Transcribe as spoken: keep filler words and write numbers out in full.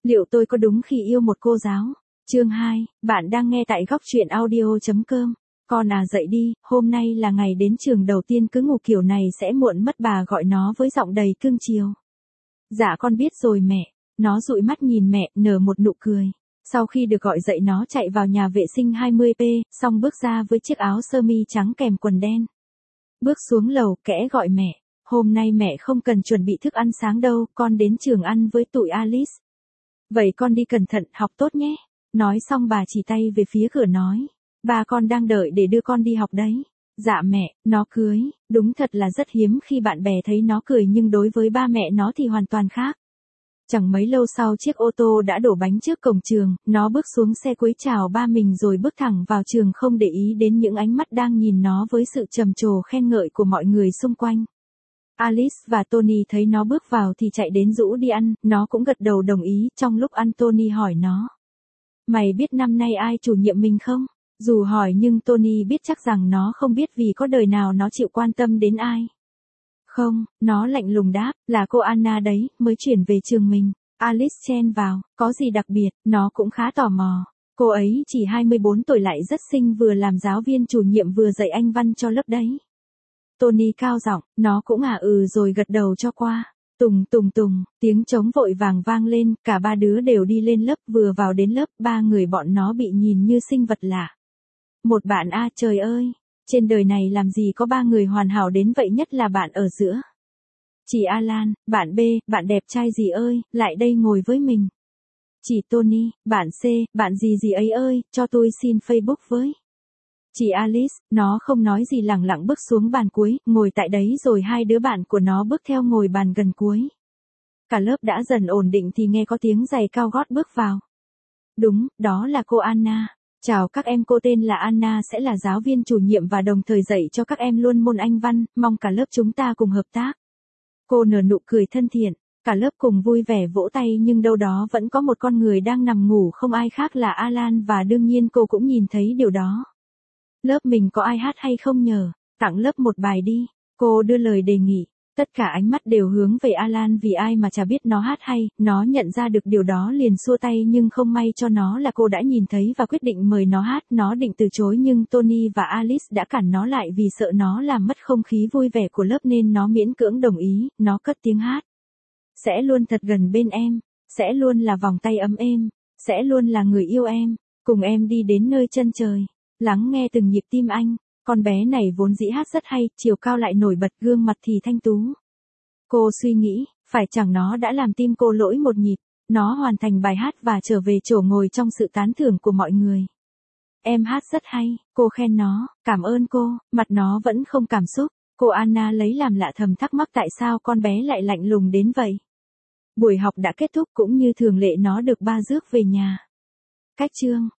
Liệu tôi có đúng khi yêu một cô giáo? Chương hai, bạn đang nghe tại góc truyện audio chấm com. Con à dậy đi, hôm nay là ngày đến trường đầu tiên, cứ ngủ kiểu này sẽ muộn mất, bà gọi nó với giọng đầy cưng chiều. Dạ con biết rồi mẹ. Nó dụi mắt nhìn mẹ, nở một nụ cười. Sau khi được gọi dậy nó chạy vào nhà vệ sinh hai mươi p, xong bước ra với chiếc áo sơ mi trắng kèm quần đen. Bước xuống lầu, kẽ gọi mẹ. Hôm nay mẹ không cần chuẩn bị thức ăn sáng đâu, con đến trường ăn với tụi Alice. Vậy con đi cẩn thận, học tốt nhé. Nói xong bà chỉ tay về phía cửa nói. Ba con đang đợi để đưa con đi học đấy. Dạ mẹ, nó cưới, đúng thật là rất hiếm khi bạn bè thấy nó cười, nhưng đối với ba mẹ nó thì hoàn toàn khác. Chẳng mấy lâu sau chiếc ô tô đã đổ bánh trước cổng trường, nó bước xuống xe cúi chào ba mình rồi bước thẳng vào trường, không để ý đến những ánh mắt đang nhìn nó với sự trầm trồ khen ngợi của mọi người xung quanh. Alice và Tony thấy nó bước vào thì chạy đến rủ đi ăn, nó cũng gật đầu đồng ý. Trong lúc ăn Tony hỏi nó. Mày biết năm nay ai chủ nhiệm mình không? Dù hỏi nhưng Tony biết chắc rằng nó không biết, vì có đời nào nó chịu quan tâm đến ai. Không, nó lạnh lùng đáp, là cô Anna đấy, mới chuyển về trường mình. Alice chen vào, có gì đặc biệt, nó cũng khá tò mò. Cô ấy chỉ hai mươi bốn tuổi lại rất xinh, vừa làm giáo viên chủ nhiệm vừa dạy Anh văn cho lớp đấy. Tony cao giọng, nó cũng à ừ rồi gật đầu cho qua. Tùng tùng tùng, tiếng trống vội vàng vang lên, cả ba đứa đều đi lên lớp. Vừa vào đến lớp, ba người bọn nó bị nhìn như sinh vật lạ. Một bạn A, trời ơi, trên đời này làm gì có ba người hoàn hảo đến vậy, nhất là bạn ở giữa. Chị Alan, bạn B, bạn đẹp trai gì ơi, lại đây ngồi với mình. Chị Tony, bạn C, bạn gì gì ấy ơi, cho tôi xin Facebook với. Chị Alice, nó không nói gì, lẳng lặng bước xuống bàn cuối, ngồi tại đấy rồi hai đứa bạn của nó bước theo ngồi bàn gần cuối. Cả lớp đã dần ổn định thì nghe có tiếng giày cao gót bước vào. Đúng, đó là cô Anna. Chào các em, cô tên là Anna, sẽ là giáo viên chủ nhiệm và đồng thời dạy cho các em luôn môn Anh văn, mong cả lớp chúng ta cùng hợp tác. Cô nở nụ cười thân thiện, cả lớp cùng vui vẻ vỗ tay, nhưng đâu đó vẫn có một con người đang nằm ngủ, không ai khác là Alan, và đương nhiên cô cũng nhìn thấy điều đó. Lớp mình có ai hát hay không nhờ? Tặng lớp một bài đi. Cô đưa lời đề nghị. Tất cả ánh mắt đều hướng về Alan, vì ai mà chả biết nó hát hay. Nó nhận ra được điều đó liền xua tay, nhưng không may cho nó là cô đã nhìn thấy và quyết định mời nó hát. Nó định từ chối nhưng Tony và Alice đã cản nó lại, vì sợ nó làm mất không khí vui vẻ của lớp nên nó miễn cưỡng đồng ý. Nó cất tiếng hát. Sẽ luôn thật gần bên em. Sẽ luôn là vòng tay ấm êm. Sẽ luôn là người yêu em. Cùng em đi đến nơi chân trời. Lắng nghe từng nhịp tim anh. Con bé này vốn dĩ hát rất hay, chiều cao lại nổi bật, gương mặt thì thanh tú. Cô suy nghĩ, phải chẳng nó đã làm tim cô lỗi một nhịp. Nó hoàn thành bài hát và trở về chỗ ngồi trong sự tán thưởng của mọi người. Em hát rất hay, cô khen nó, cảm ơn cô, mặt nó vẫn không cảm xúc. Cô Anna lấy làm lạ, thầm thắc mắc tại sao con bé lại lạnh lùng đến vậy. Buổi học đã kết thúc, cũng như thường lệ nó được ba rước về nhà. Cách chương